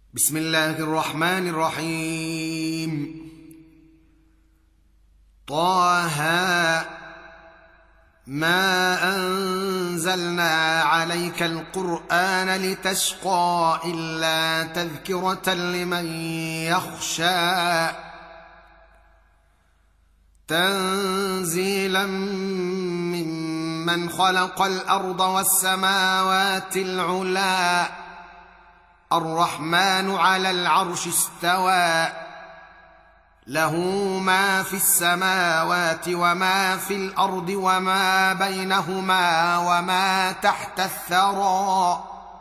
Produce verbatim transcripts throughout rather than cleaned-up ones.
بسم الله الرحمن الرحيم. طه ما أنزلنا عليك القرآن لتشقى إلا تذكرة لمن يخشى تنزيلا ممن خلق الأرض والسماوات العلى الرحمن على العرش استوى له ما في السماوات وما في الأرض وما بينهما وما تحت الثرى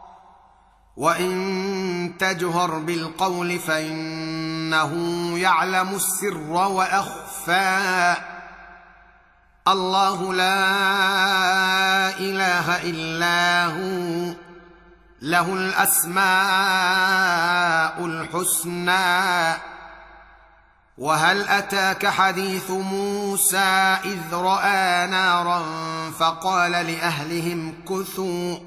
وإن تجهر بالقول فإنه يعلم السر وأخفى الله لا إله إلا هو له الأسماء الحسنى. وهل أتاك حديث موسى إذ رأى نارا فقال لأهلهم كثوا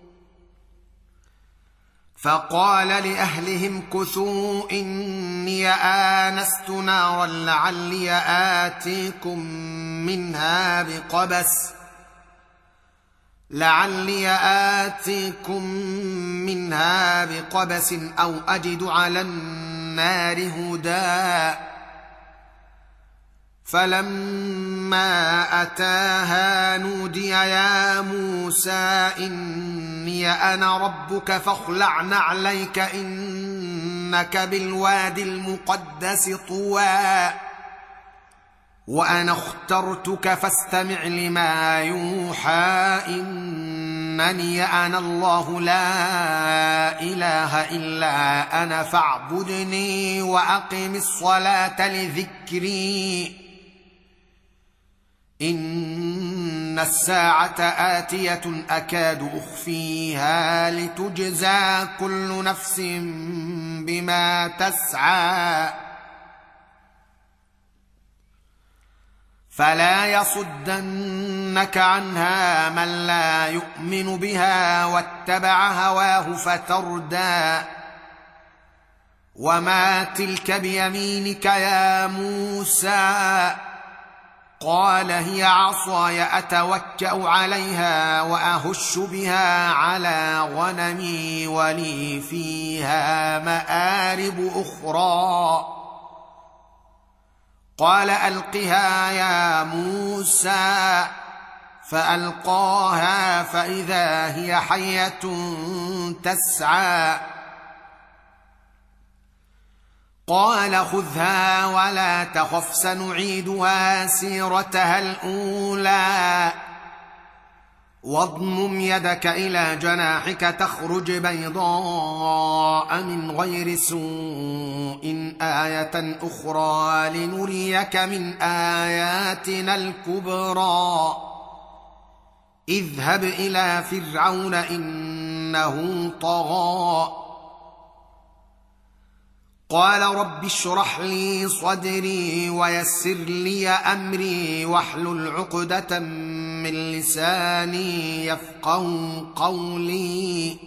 فقال لأهلهم كثوا إني آنست نارا لعلي آتيكم منها بقبس لعلي آتيكم منها بقبس أو أجد على النار هدى فلما أتاها نودي يا موسى إني أنا ربك فاخلع نعليك إنك بالوادي المقدس طوى وأنا اخترتك فاستمع لما يوحى إنني أنا الله لا إله إلا أنا فاعبدني وأقم الصلاة لذكري إن الساعة آتية أكاد أخفيها لتجزى كل نفس بما تسعى فلا يصدنك عنها من لا يؤمن بها واتبع هواه فتردى وما تلك بيمينك يا موسى قال هي عصاي أتوكأ عليها وأهش بها على غنمي ولي فيها مآرب أخرى قال ألقها يا موسى فألقاها فإذا هي حية تسعى قال خذها ولا تخف سنعيدها سيرتها الأولى واضمم يدك إلى جناحك تخرج بيضاء من غير سوء آية أخرى لنريك من آياتنا الكبرى اذهب إلى فرعون إنه طغى قال رب اشرح لي صدري ويسر لي أمري واحلل عقدة من لساني يفقهوا قولي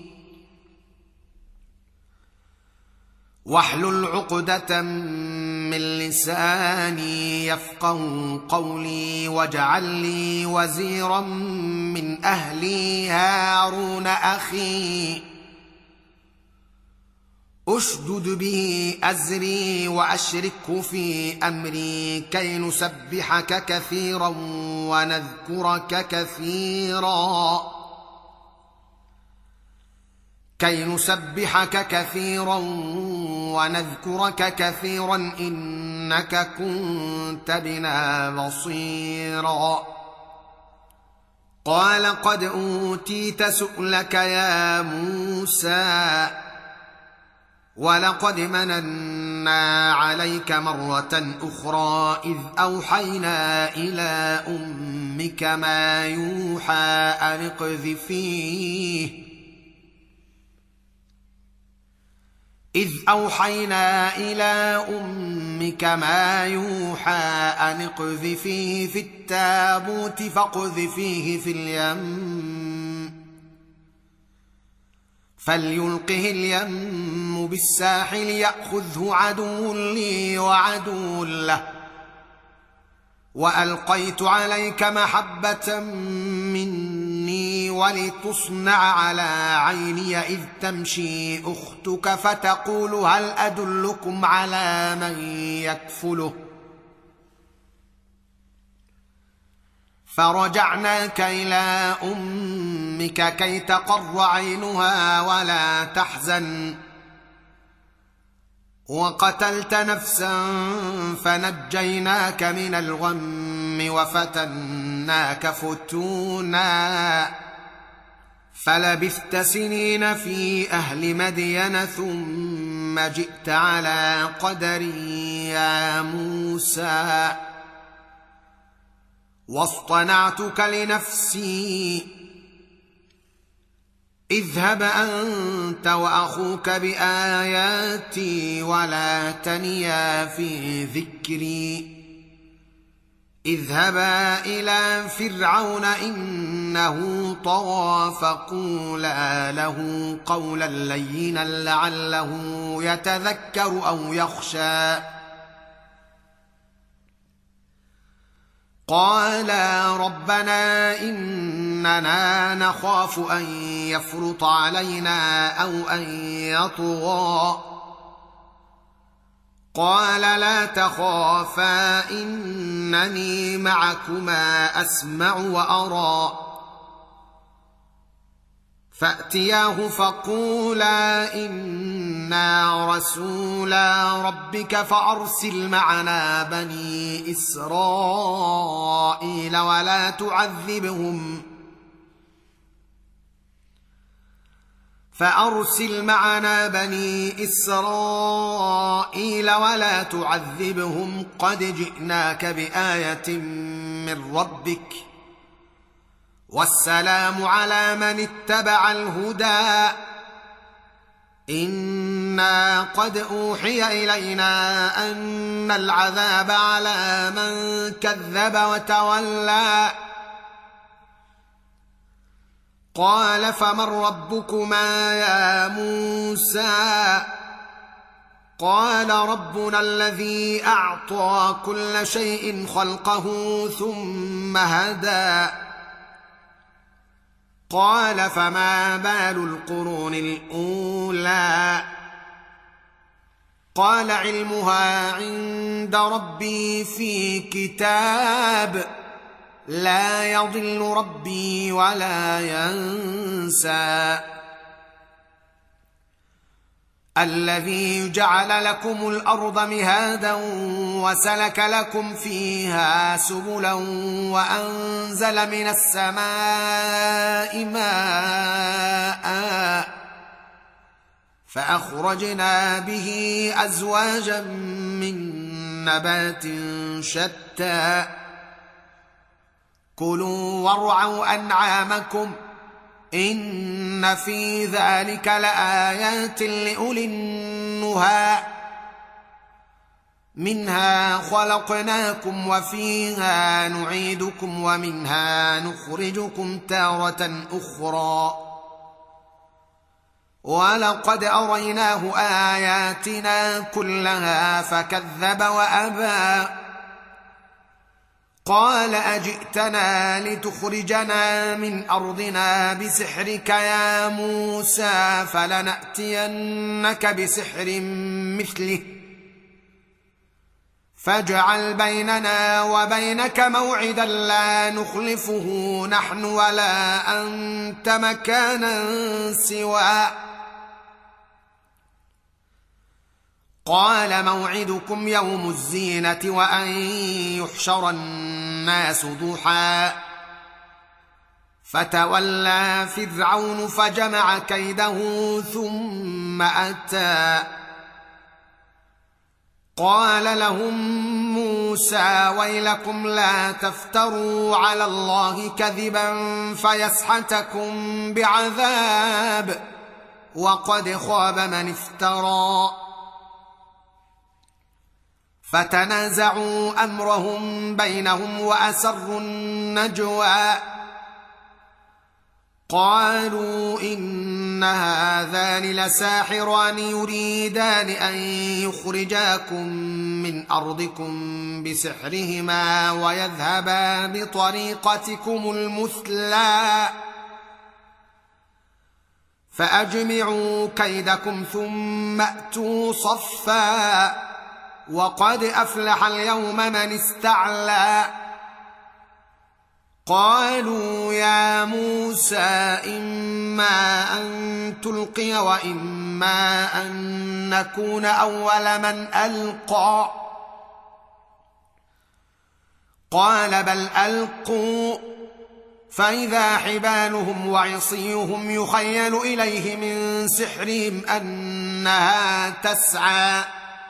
واحلل عقدة من لساني يفقهوا قولي واجعل لي وزيرا من أهلي هارون أخي أشدد به أزري وأشركه في أمري كي نسبحك كثيرا ونذكرك كثيرا كي نسبحك كثيرا ونذكرك كثيرا إنك كنت بنا بصيرا قال قد أوتيت سؤلك يا موسى ولقد مننا عليك مرة أخرى إذ أوحينا إلى أمك ما يوحى أن اقذفيه إذ أوحينا إلى أمك ما يوحى أن اقذفيه في التابوت فاقذفيه في اليم فليلقه اليم بالساحل يأخذه عدو لي وعدو له، وألقيت عليك محبة مني ولتصنع على عيني إذ تمشي أختك فتقول هل أدلكم على من يكفله، فرجعناك إلى أمك كي تقر عينها ولا تحزن، وقتلت نفسا فنجيناك من الغم وفتناك فتونا، فلبثت سنين في أهل مدين ثم جئت على قدر يا موسى، واصطنعتك لنفسي، اذهب أنت وأخوك بآياتي ولا تنيا في ذكري، اذهبا إلى فرعون إنه طغى فقولا له قولا لينا لعله يتذكر أو يخشى. قالا ربنا إننا نخاف أن يفرط علينا أو أن يطغى، قال لا تخافا إنني معكما أسمع وأرى، فأتياه فقولا إنا رسولا ربك فأرسل معنا بني إسرائيل ولا تعذبهم فأرسل معنا بني إسرائيل ولا تعذبهم قد جئناك بآية من ربك، والسلام على من اتبع الهدى، إنا قد أوحي إلينا أن العذاب على من كذب وتولى. قال فمن ربكما يا موسى؟ قال ربنا الذي أعطى كل شيء خلقه ثم هدى. قال فما بال القرون الأولى؟ قال علمها عند ربي في كتاب لا يضل ربي ولا ينسى. الذي جعل لكم الأرض مهادا وسلك لكم فيها سبلا وأنزل من السماء ماء فأخرجنا به أزواجا من نبات شتى كلوا وارعوا أنعامكم إن في ذلك لآيات لأولي النهى منها خلقناكم وفيها نعيدكم ومنها نخرجكم تارة أخرى ولقد أريناه آياتنا كلها فكذب وأبى. قال أجئتنا لتخرجنا من أرضنا بسحرك يا موسى فلنأتينك بسحر مثله فاجعل بيننا وبينك موعدا لا نخلفه نحن ولا أنت مكانا سوى. قال موعدكم يوم الزينة وأن يحشر الناس ضحى فتولى فرعون فجمع كيده ثم أتى. قال لهم موسى ويلكم لا تفتروا على الله كذبا فيسحتكم بعذاب وقد خاب من افترى. فتنازعوا أمرهم بينهم وأسروا النجوى. قالوا إن هذان لساحران يريدان أن يخرجاكم من أرضكم بسحرهما ويذهبا بطريقتكم المثلى فأجمعوا كيدكم ثم أتوا صفا وقد أفلح اليوم من استعلى قالوا يا موسى إما أن تلقي وإما أن نكون أول من ألقى قال بل ألقوا فإذا حبالهم وعصيهم يخيل إليه من سحرهم أنها تسعى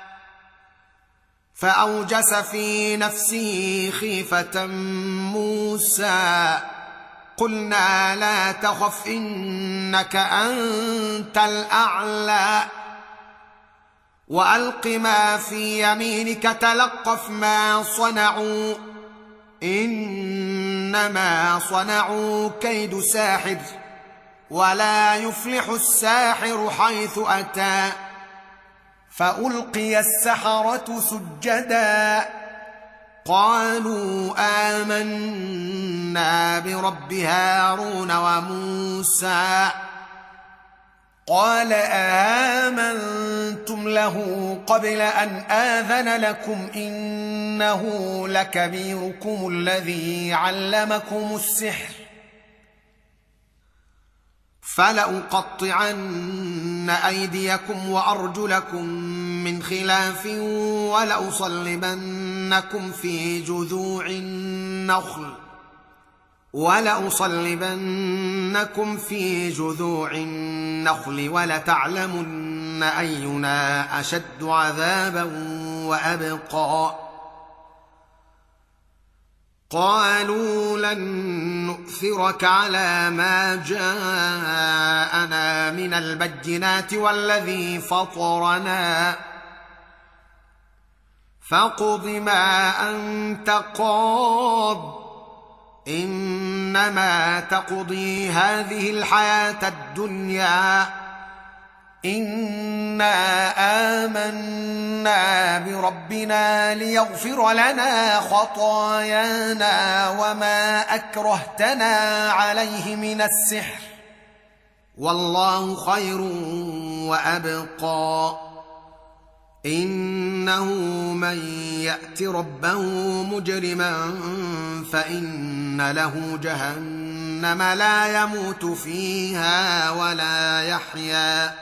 فأوجس في نفسه خيفة موسى قلنا لا تخف إنك أنت الأعلى وألق ما في يمينك تلقف ما صنعوا إنما صنعوا كيد ساحر ولا يفلح الساحر حيث أتى فألقي السحرة سجدا قالوا آمنا برب هارون وموسى قال آمنتم له قبل أن آذن لكم إنه لكبيركم الذي علمكم السحر فلأقطعن أيديكم وأرجلكم من خلاف ولأصلبنكم في جذوع النخل ولأصلبنكم في جذوع النخل ولتعلمن أينا أشد عذابا وأبقى قالوا لن نؤثرك على ما جاءنا من البينات والذي فطرنا فاقض ما أنت قاض إنما تقضي هذه الحياة الدنيا إنا آمنا بربنا ليغفر لنا خطايانا وما أكرهتنا عليه من السحر والله خير وأبقى إنه من يأت ربه مجرما فإن له جهنم لا يموت فيها ولا يحيا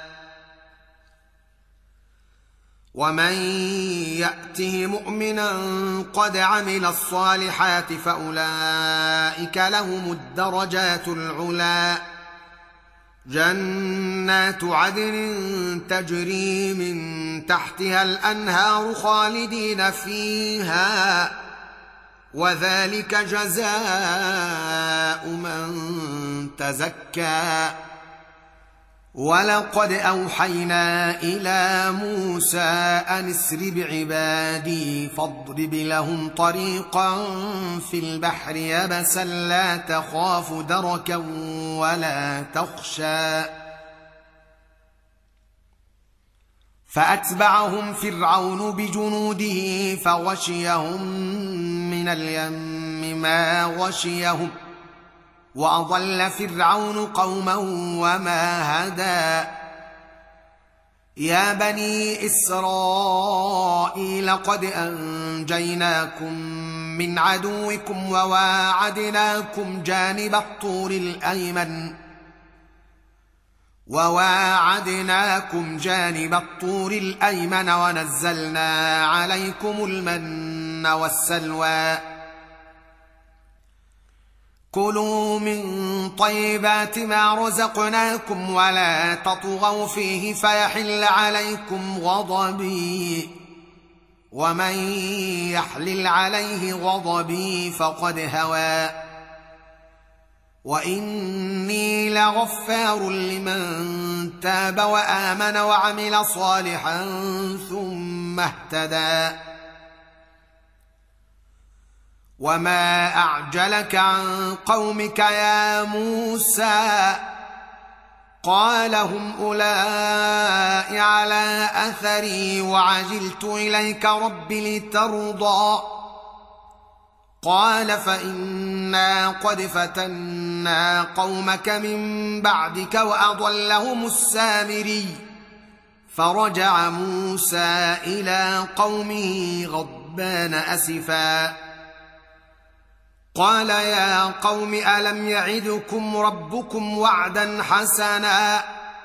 ومن يأته مؤمنا قد عمل الصالحات فأولئك لهم الدرجات العلى جنات عدن تجري من تحتها الأنهار خالدين فيها وذلك جزاء من تزكى ولقد أوحينا إلى موسى أن اسر بعبادي فاضرب لهم طريقا في البحر يبسا لا تخاف دركا ولا تخشى فأتبعهم فرعون بجنوده فغشيهم من اليم ما غشيهم وأضل فرعون قوما وما هدى يا بني إسرائيل قد أنجيناكم من عدوكم وواعدناكم جانب الطور الأيمن وواعدناكم جانب الطور الأيمن ونزلنا عليكم المن والسلوى كلوا من طيبات ما رزقناكم ولا تطغوا فيه فيحل عليكم غضبي ومن يحلل عليه غضبي فقد هوى وإني لغفار لمن تاب وآمن وعمل صالحا ثم اهتدى وما أعجلك عن قومك يا موسى قال هم أولئك على أثري وعجلت إليك رب لترضى قال فإنا قد فتنا قومك من بعدك وأضلهم السامري فرجع موسى إلى قومه غضبان أسفا قال يا قوم ألم يعدكم ربكم وعدا حسنا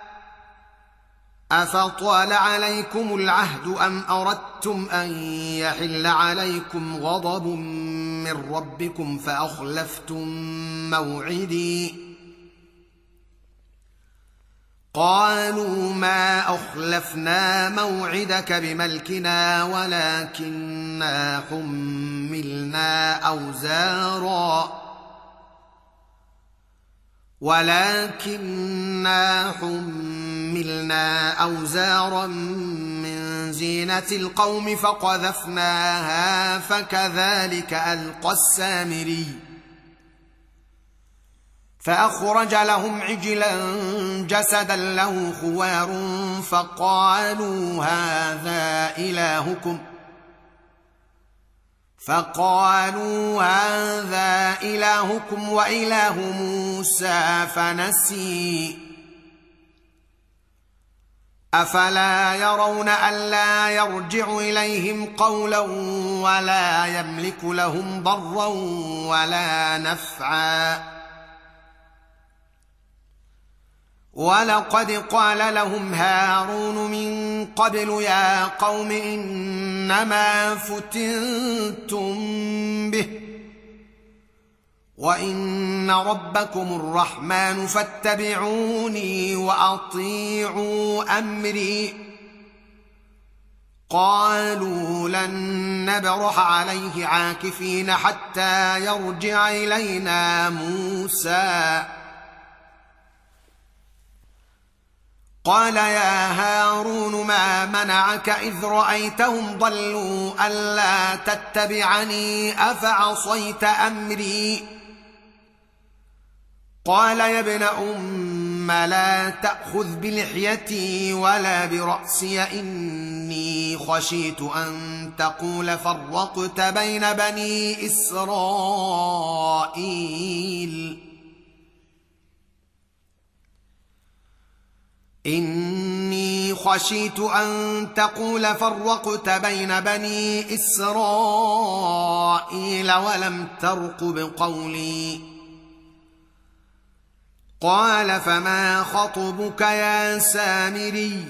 أفطال عليكم العهد أم أردتم أن يحل عليكم غضب من ربكم فأخلفتم موعدي قالوا ما أخلفنا موعدك بملكنا ولكننا حملنا أوزارا ولكننا حملنا أوزارا من زينة القوم فقذفناها فكذلك ألقى السامري فأخرج لهم عجلا جسدا له خوار فقالوا هذا إلهكم فقالوا هذا إلهكم وإله موسى فنسي أفلا يرون ألا يرجع إليهم قولا ولا يملك لهم ضرا ولا نفعا ولقد قال لهم هارون من قبل يا قوم إنما فتنتم به وإن ربكم الرحمن فاتبعوني وأطيعوا أمري قالوا لن نبرح عليه عاكفين حتى يرجع إلينا موسى قال يا هارون ما منعك إذ رأيتهم ضلوا ألا تتبعني أفعصيت أمري قال يا ابن أم لا تأخذ بلحيتي ولا برأسي إني خشيت أن تقول فرقت بين بني إسرائيل إني خشيت أن تقول فرقت بين بني إسرائيل ولم ترقب قولي قال فما خطبك يا سامري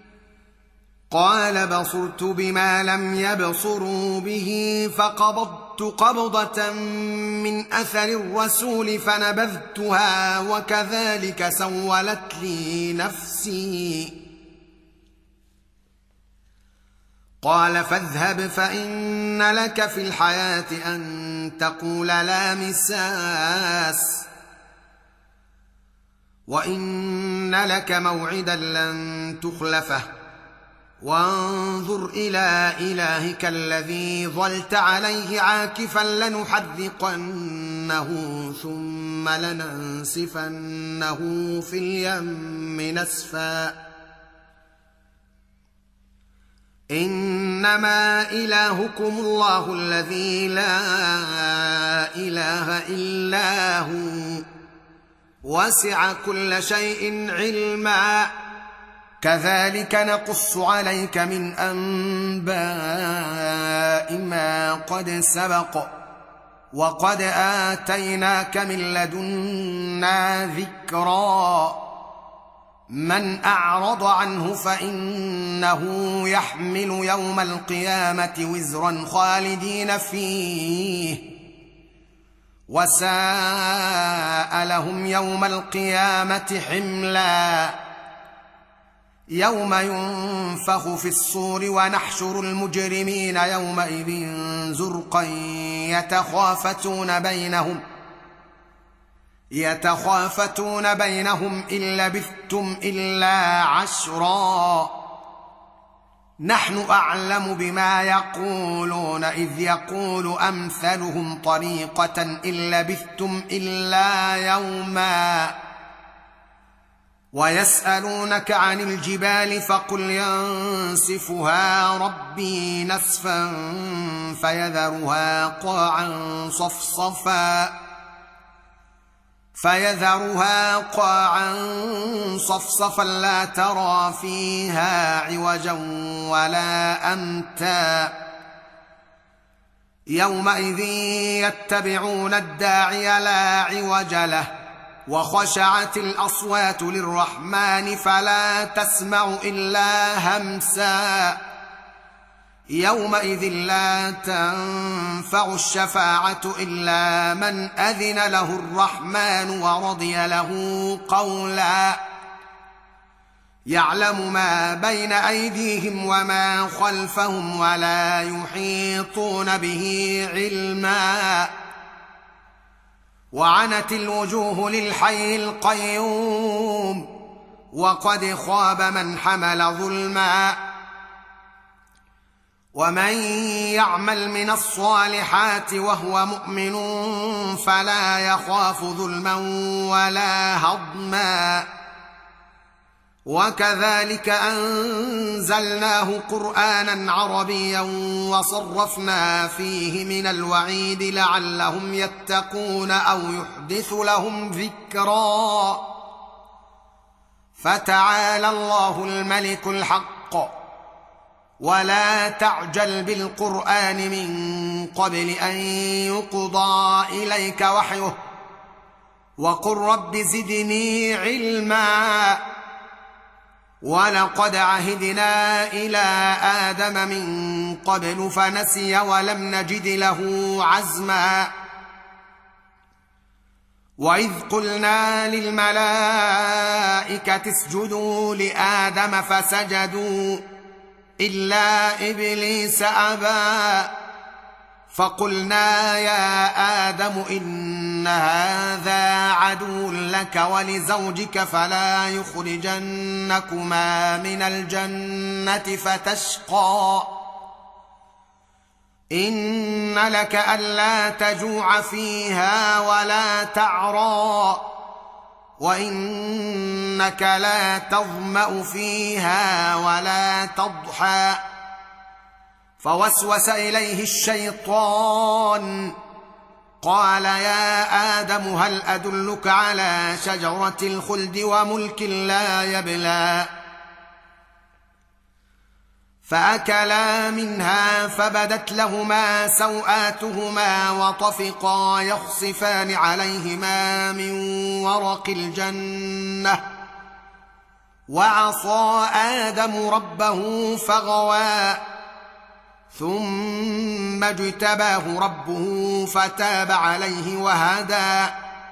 قال بصرت بما لم يبصروا به فقبضت قبضة من أثر الرسول فنبذتها وكذلك سولت لي نفسي قال فاذهب فإن لك في الحياة أن تقول لا مساس وإن لك موعدا لن تخلفه وانظر إلى إلهك الذي ظلت عليه عاكفا لنحرقنه ثم لننسفنه في اليم نسفا إنما إلهكم الله الذي لا إله إلا هو وسع كل شيء علما كذلك نقص عليك من أنباء ما قد سبق وقد آتيناك من لدنا ذكرا من أعرض عنه فإنه يحمل يوم القيامة وزرا خالدين فيه وساء لهم يوم القيامة حملا يوم ينفخ في الصور ونحشر المجرمين يومئذ زرقا يتخافتون بينهم يتخافتون بينهم إن لبثتم إلا عشرا نحن أعلم بما يقولون إذ يقول أمثلهم طريقة إن لبثتم إلا يوما ويسألونك عن الجبال فقل ينسفها ربي نسفا فيذرها قاعا صفصفا فيذرها قاعا صفصفا لا ترى فيها عوجا ولا أمتا يومئذ يتبعون الداعي لا عوج له وخشعت الأصوات للرحمن فلا تسمع إلا همسا يومئذ لا تنفع الشفاعة إلا من أذن له الرحمن ورضي له قولا يعلم ما بين أيديهم وما خلفهم ولا يحيطون به علما وعنت الوجوه للحي القيوم وقد خاب من حمل ظلما ومن يعمل من الصالحات وهو مؤمن فلا يخاف ظلما ولا هضما وكذلك أنزلناه قرآنا عربيا وصرفنا فيه من الوعيد لعلهم يتقون أو يحدث لهم ذكرا فتعالى الله الملك الحق ولا تعجل بالقرآن من قبل أن يقضى إليك وحيه وقل رب زدني علما ولقد عهدنا إلى آدم من قبل فنسي ولم نجد له عزما وإذ قلنا للملائكة اسجدوا لآدم فسجدوا إلا إبليس أبى فقلنا يا آدم إن هذا عدو لك ولزوجك فلا يخرجنكما من الجنة فتشقى إن لك ألا تجوع فيها ولا تعرى وإنك لا تظمأ فيها ولا تضحى فوسوس إليه الشيطان قال يا آدم هل أدلك على شجرة الخلد وملك لا يبلى فأكلا منها فبدت لهما سوآتهما وطفقا يخصفان عليهما من ورق الجنة وعصى آدم ربه فغوى ثم اجتباه ربه فتاب عليه وهدى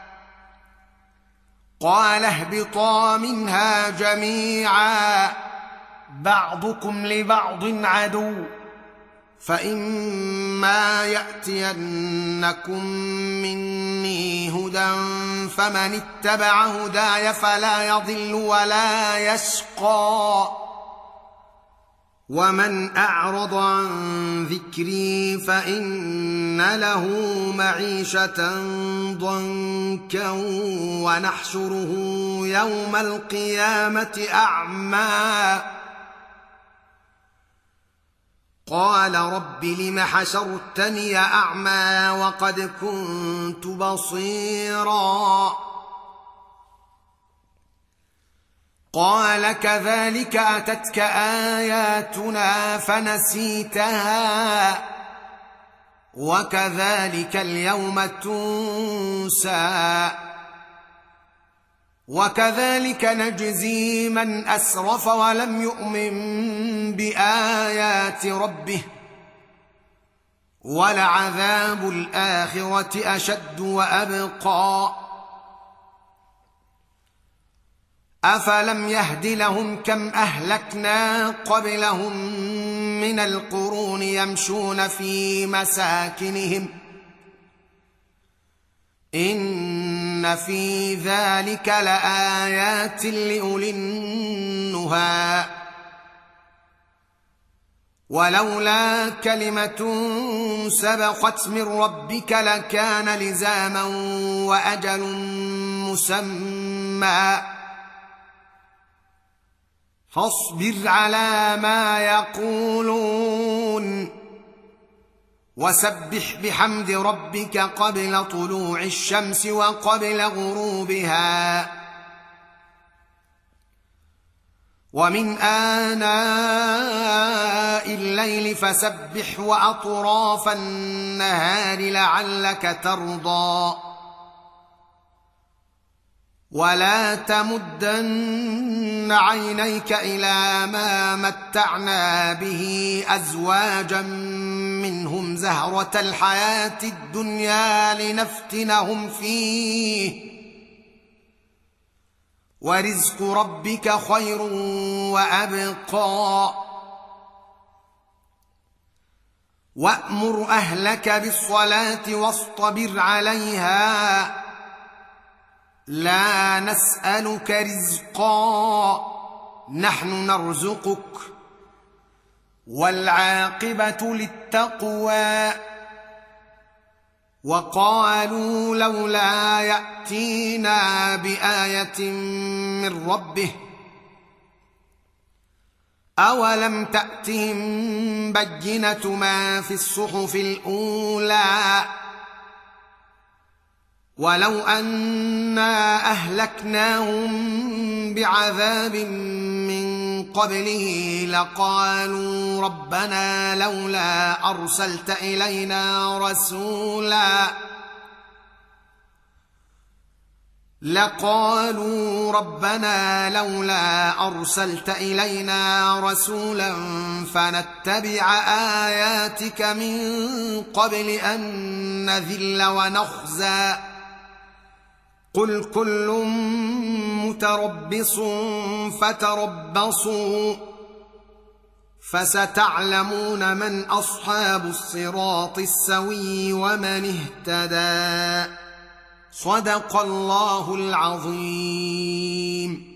قال اهبطا منها جميعا بعضكم لبعض عدو فإما يأتينكم مني هدى فمن اتبع هداي فلا يضل ولا يشقى ومن أعرض عن ذكري فإن له معيشة ضنكا ونحشره يوم القيامة أعمى قال رب لم حشرتني أعمى وقد كنت بصيرا قال كذلك أتتك آياتنا فنسيتها وكذلك اليوم تنسى وكذلك نجزي من أسرف ولم يؤمن بآيات ربه ولعذاب الآخرة أشد وأبقى أفلم يهد لهم كم أهلكنا قبلهم من القرون يمشون في مساكنهم إن في ذلك لآيات لأولي النهى ولولا كلمة سبقت من ربك لكان لزاما وأجل مسمى فاصبر على ما يقولون وسبح بحمد ربك قبل طلوع الشمس وقبل غروبها ومن آناء الليل فسبح وأطراف النهار لعلك ترضى ولا تمدن عينيك إلى ما متعنا به أزواجا منهم زهرة الحياة الدنيا لنفتنهم فيه ورزق ربك خير وأبقى وأمر أهلك بالصلاة واصطبر عليها لا نسألك رزقا نحن نرزقك والعاقبة للتقوى وقالوا لولا يأتينا بآية من ربه أولم تأتهم بينة ما في الصحف الأولى ولو أنا أهلكناهم بعذاب من قبله لقالوا ربنا لولا أرسلت إلينا رسولا لقالوا ربنا لولا أرسلت إلينا رسولا فنتبع آياتك من قبل أن نذل ونخزى قل كل متربص فتربصوا فستعلمون من أصحاب الصراط السوي ومن اهتدى صدق الله العظيم.